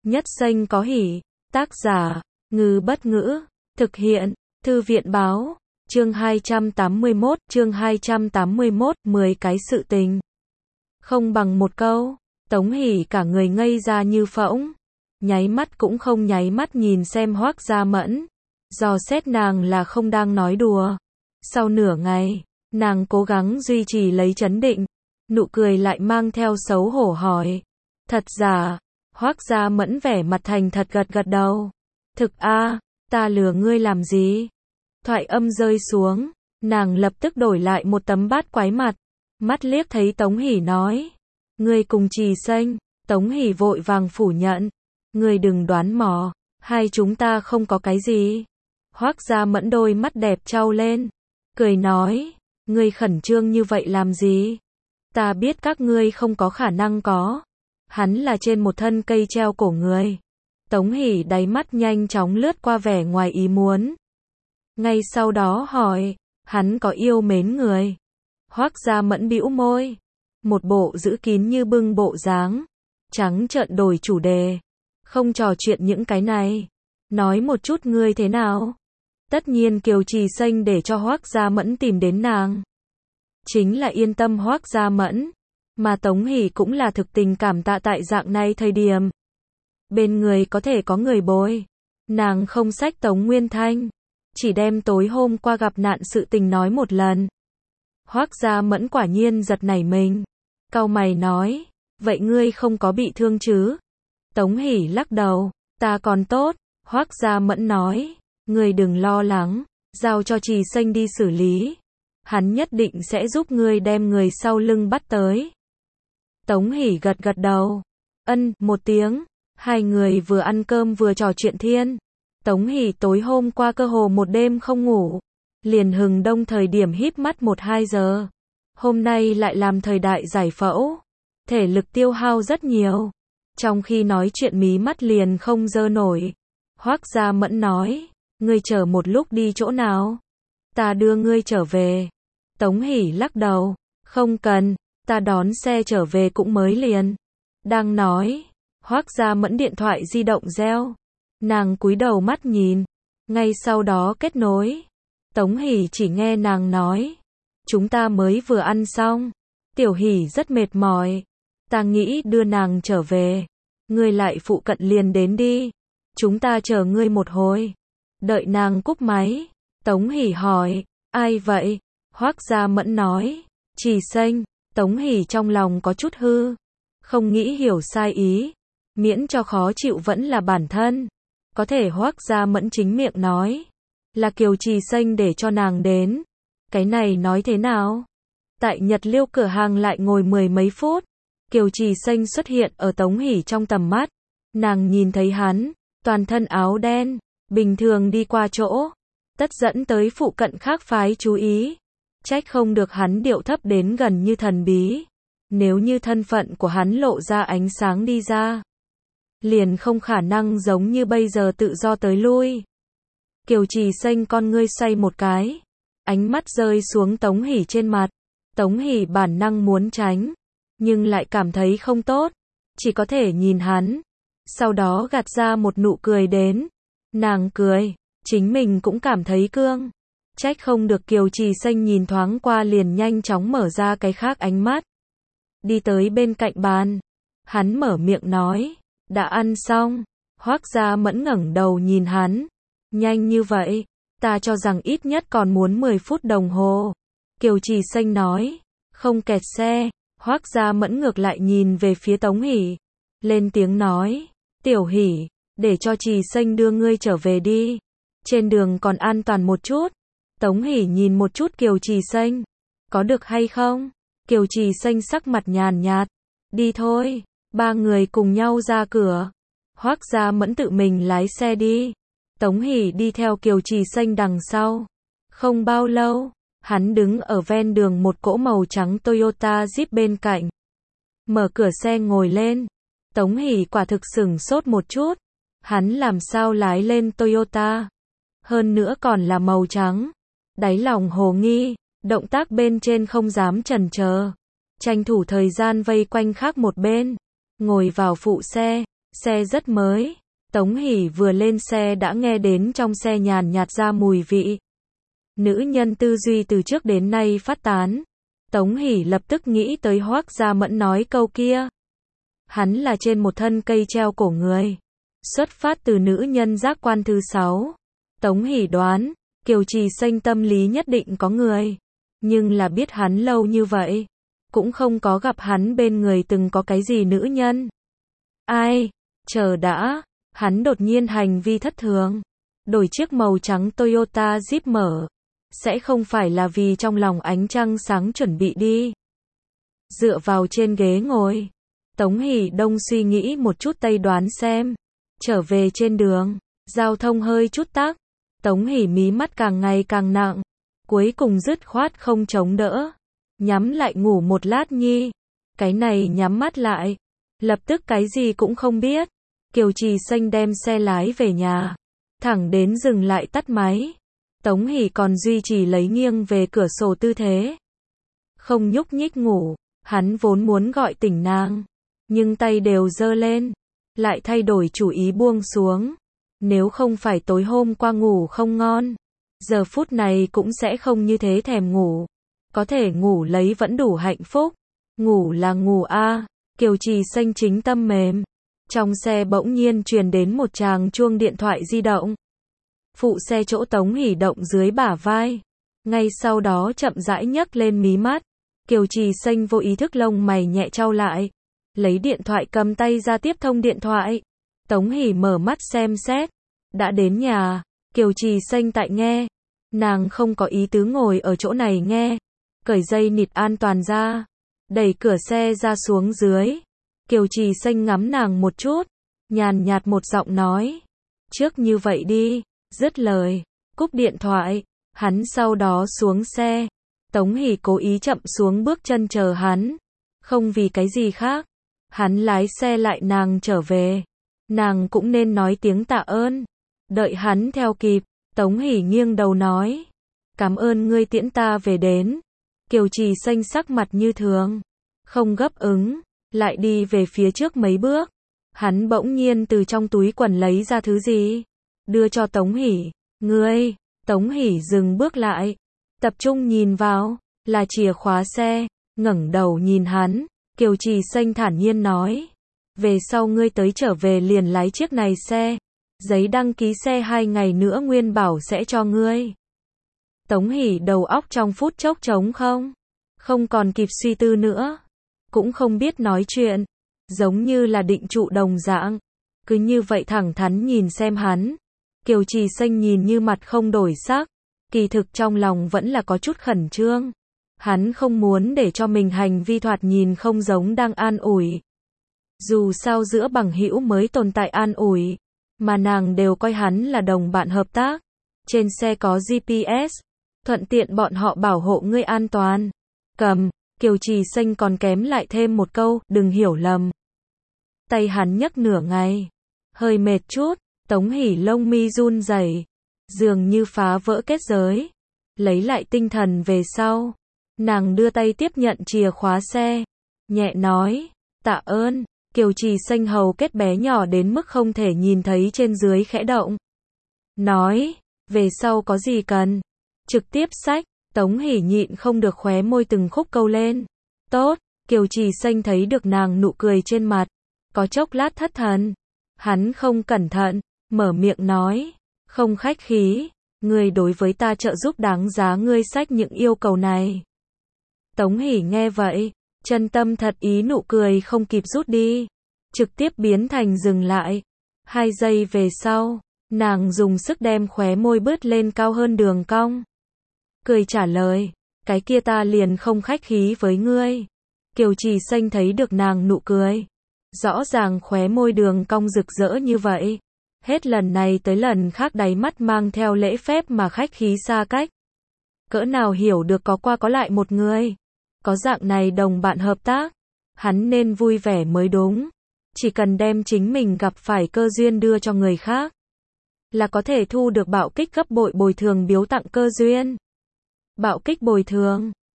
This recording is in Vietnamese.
Nhất xanh có hỉ. Tác giả, Ngư Bất Ngữ. Thực hiện, Thư viện Báo. Chương 281, 10 cái sự tình. Không bằng một câu, Tống Hỷ cả người ngây ra như phỗng. Nháy mắt cũng không nháy mắt nhìn xem Hoắc Gia Mẫn. Dò xét nàng là không đang nói đùa. Sau nửa ngày, nàng cố gắng duy trì lấy trấn định. Nụ cười lại mang theo xấu hổ hỏi. Thật giả, Hoắc Gia Mẫn vẻ mặt thành thật gật gật đầu. Thực a, ta lừa ngươi làm gì? Thoại âm rơi xuống, nàng lập tức đổi lại một tấm bát quái mặt. Mắt liếc thấy Tống Hỷ nói. Ngươi cùng Trì Xanh. Tống Hỷ vội vàng phủ nhận. Ngươi đừng đoán mò, hai chúng ta không có cái gì. Hoắc Gia Mẫn đôi mắt đẹp trao lên. Cười nói, ngươi khẩn trương như vậy làm gì? Ta biết các ngươi không có khả năng có. Hắn là trên một thân cây treo cổ người. Tống Hỷ đáy mắt nhanh chóng lướt qua vẻ ngoài ý muốn. Ngay sau đó hỏi, hắn có yêu mến người? Hoắc Gia Mẫn bĩu môi. Một bộ giữ kín như bưng bộ dáng. Trắng trợn đổi chủ đề. Không trò chuyện những cái này. Nói một chút ngươi thế nào? Tất nhiên Kiều Trì Xanh để cho Hoắc Gia Mẫn tìm đến nàng. Chính là yên tâm Hoắc Gia Mẫn. Mà Tống Hỷ cũng là thực tình cảm tạ tại dạng này thời điểm. Bên người có thể có người bồi. Nàng không xách Tống Nguyên Thanh. Chỉ đem tối hôm qua gặp nạn sự tình nói một lần. Hoắc Gia Mẫn quả nhiên giật nảy mình. Cau mày nói, vậy ngươi không có bị thương chứ? Tống Hỷ lắc đầu, ta còn tốt. Hoắc Gia Mẫn nói, ngươi đừng lo lắng, giao cho Trì Xanh đi xử lý. Hắn nhất định sẽ giúp ngươi đem người sau lưng bắt tới. Tống Hỷ gật gật đầu. Ân, một tiếng. Hai người vừa ăn cơm vừa trò chuyện thiên. Tống Hỷ tối hôm qua cơ hồ một đêm không ngủ. Liền hừng đông thời điểm híp mắt 1-2 giờ. Hôm nay lại làm thời đại giải phẫu. Thể lực tiêu hao rất nhiều. Trong khi nói chuyện mí mắt liền không dơ nổi. Hoắc Gia Mẫn nói, ngươi chờ một lúc đi chỗ nào? Ta đưa ngươi trở về. Tống Hỷ lắc đầu, không cần, ta đón xe trở về cũng mới liền. Đang nói, Hoắc Gia Mẫn điện thoại di động reo. Nàng cúi đầu mắt nhìn, ngay sau đó kết nối. Tống Hỷ chỉ nghe nàng nói, chúng ta mới vừa ăn xong. Tiểu Hỷ rất mệt mỏi. Ta nghĩ đưa nàng trở về. Ngươi lại phụ cận liền đến đi. Chúng ta chờ ngươi một hồi. Đợi nàng cúp máy. Tống Hỷ hỏi, ai vậy? Hoắc Gia Mẫn nói, Trì Xanh. Tống Hỷ trong lòng có chút hư. Không nghĩ hiểu sai ý. Miễn cho khó chịu vẫn là bản thân. Có thể Hoắc Gia Mẫn chính miệng nói. Là Kiều Trì Xanh để cho nàng đến. Cái này nói thế nào? Tại Nhật Liêu cửa hàng lại ngồi 10 mấy phút. Kiều Trì Xanh xuất hiện ở Tống Hỷ trong tầm mắt. Nàng nhìn thấy hắn, toàn thân áo đen, bình thường đi qua chỗ. Tất dẫn tới phụ cận khác phái chú ý. Trách không được hắn điệu thấp đến gần như thần bí. Nếu như thân phận của hắn lộ ra ánh sáng đi ra. Liền không khả năng giống như bây giờ tự do tới lui. Kiều Trì Xanh con ngươi xoay một cái. Ánh mắt rơi xuống Tống Hỷ trên mặt. Tống Hỷ bản năng muốn tránh. Nhưng lại cảm thấy không tốt. Chỉ có thể nhìn hắn. Sau đó gạt ra một nụ cười đến. Nàng cười. Chính mình cũng cảm thấy cương. Trách không được Kiều Trì Xanh nhìn thoáng qua liền nhanh chóng mở ra cái khác ánh mắt. Đi tới bên cạnh bàn. Hắn mở miệng nói. Đã ăn xong. Hoắc Gia Mẫn ngẩng đầu nhìn hắn. Nhanh như vậy. Ta cho rằng ít nhất còn muốn 10 phút đồng hồ. Kiều Trì Xanh nói. Không kẹt xe. Hoắc Gia Mẫn ngược lại nhìn về phía Tống Hỷ. Lên tiếng nói. Tiểu Hỷ. Để cho Trì Xanh đưa ngươi trở về đi. Trên đường còn an toàn một chút. Tống Hỷ nhìn một chút Kiều Trì Xanh. Có được hay không? Kiều Trì Xanh sắc mặt nhàn nhạt. Đi thôi. Ba người cùng nhau ra cửa. Hoắc Gia Mẫn tự mình lái xe đi. Tống Hỷ đi theo Kiều Trì Xanh đằng sau. Không bao lâu, hắn đứng ở ven đường một cỗ màu trắng Toyota Jeep bên cạnh. Mở cửa xe ngồi lên. Tống Hỷ quả thực sửng sốt một chút. Hắn làm sao lái lên Toyota? Hơn nữa còn là màu trắng. Đáy lòng hồ nghi, động tác bên trên không dám chần chờ. Tranh thủ thời gian vây quanh khác một bên. Ngồi vào phụ xe, Xe rất mới. Tống Hỷ vừa lên xe đã nghe đến trong xe nhàn nhạt ra mùi vị. Nữ nhân tư duy từ trước đến nay phát tán. Tống Hỷ lập tức nghĩ tới Hoắc Gia Mẫn nói câu kia. Hắn là trên một thân cây treo cổ người. Xuất phát từ nữ nhân giác quan thứ 6. Tống Hỷ đoán, Kiều Trì Xanh tâm lý nhất định có người. Nhưng là biết hắn lâu như vậy. Cũng không có gặp hắn bên người từng có cái gì nữ nhân. Ai? Chờ đã. Hắn đột nhiên hành vi thất thường. Đổi chiếc màu trắng Toyota Jeep mở. Sẽ không phải là vì trong lòng ánh trăng sáng chuẩn bị đi. Dựa vào trên ghế ngồi. Tống Hỷ Đông suy nghĩ một chút tây đoán xem. Trở về trên đường. Giao thông hơi chút tắc. Tống Hỷ mí mắt càng ngày càng nặng. Cuối cùng dứt khoát không chống đỡ. Nhắm lại ngủ một lát nhi. Cái này nhắm mắt lại. Lập tức cái gì cũng không biết. Kiều Trì Xanh đem xe lái về nhà. Thẳng đến dừng lại tắt máy. Tống Hỷ còn duy trì lấy nghiêng về cửa sổ tư thế. Không nhúc nhích ngủ. Hắn vốn muốn gọi tỉnh nàng. Nhưng tay đều giơ lên. Lại thay đổi chủ ý buông xuống. Nếu không phải tối hôm qua ngủ không ngon. Giờ phút này cũng sẽ không như thế thèm ngủ. Có thể ngủ lấy vẫn đủ hạnh phúc. Ngủ là ngủ a. Kiều Trì Xanh chính tâm mềm. Trong xe bỗng nhiên truyền đến một tràng chuông điện thoại di động. Phụ xe chỗ Tống Hỷ động dưới bả vai. Ngay sau đó chậm rãi nhấc lên mí mắt. Kiều Trì Xanh vô ý thức lông mày nhẹ chau lại. Lấy điện thoại cầm tay ra tiếp thông điện thoại. Tống Hỷ mở mắt xem xét. Đã đến nhà. Kiều Trì Xanh tại nghe. Nàng không có ý tứ ngồi ở chỗ này nghe. Cởi dây nịt an toàn ra. Đẩy cửa xe ra xuống dưới. Kiều Trì Xanh ngắm nàng một chút. Nhàn nhạt một giọng nói. Trước như vậy đi. Dứt lời. Cúp điện thoại. Hắn sau đó xuống xe. Tống Hỷ cố ý chậm xuống bước chân chờ hắn. Không vì cái gì khác. Hắn lái xe lại nàng trở về. Nàng cũng nên nói tiếng tạ ơn. Đợi hắn theo kịp. Tống Hỷ nghiêng đầu nói. Cảm ơn ngươi tiễn ta về đến. Kiều Trì Xanh sắc mặt như thường. Không gấp ứng. Lại đi về phía trước mấy bước. Hắn bỗng nhiên từ trong túi quần lấy ra thứ gì. Đưa cho Tống Hỷ. Ngươi. Tống Hỷ dừng bước lại. Tập trung nhìn vào. Là chìa khóa xe. Ngẩng đầu nhìn hắn. Kiều Trì Xanh thản nhiên nói. Về sau ngươi tới trở về liền lái chiếc này xe. Giấy đăng ký xe 2 ngày nữa Nguyên bảo sẽ cho ngươi. Tống Hỷ đầu óc trong phút chốc trống không. Không còn kịp suy tư nữa. Cũng không biết nói chuyện. Giống như là định trụ đồng dạng. Cứ như vậy thẳng thắn nhìn xem hắn. Kiều Trì Xanh nhìn như mặt không đổi sắc. Kỳ thực trong lòng vẫn là có chút khẩn trương. Hắn không muốn để cho mình hành vi thoạt nhìn không giống đang an ủi. Dù sao giữa bằng hữu mới tồn tại an ủi. Mà nàng đều coi hắn là đồng bạn hợp tác. Trên xe có GPS. Thuận tiện bọn họ bảo hộ ngươi an toàn. Cầm. Kiều Trì Xanh còn kém lại thêm một câu, đừng hiểu lầm. Tay hắn nhấc nửa ngày. Hơi mệt chút. Tống Hỷ lông mi run rẩy. Dường như phá vỡ kết giới. Lấy lại tinh thần về sau. Nàng đưa tay tiếp nhận chìa khóa xe. Nhẹ nói. Tạ ơn. Kiều Trì Xanh hầu kết bé nhỏ đến mức không thể nhìn thấy trên dưới khẽ động. Nói. Về sau có gì cần. Trực tiếp xách. Tống Hỷ nhịn không được khóe môi từng khúc câu lên. Tốt. Kiều Trì Xanh thấy được nàng nụ cười trên mặt. Có chốc lát thất thần. Hắn không cẩn thận. Mở miệng nói. Không khách khí. Ngươi đối với ta trợ giúp đáng giá ngươi xách những yêu cầu này. Tống Hỷ nghe vậy. Chân tâm thật ý nụ cười không kịp rút đi. Trực tiếp biến thành dừng lại. 2 giây về sau. Nàng dùng sức đem khóe môi bứt lên cao hơn đường cong. Cười trả lời. Cái kia ta liền không khách khí với ngươi. Kiều Trì Xanh thấy được nàng nụ cười. Rõ ràng khóe môi đường cong rực rỡ như vậy. Hết lần này tới lần khác đáy mắt mang theo lễ phép mà khách khí xa cách. Cỡ nào hiểu được có qua có lại một người. Có dạng này đồng bạn hợp tác. Hắn nên vui vẻ mới đúng. Chỉ cần đem chính mình gặp phải cơ duyên đưa cho người khác. Là có thể thu được bạo kích gấp bội bồi thường biếu tặng cơ duyên. Bạo kích bồi thường.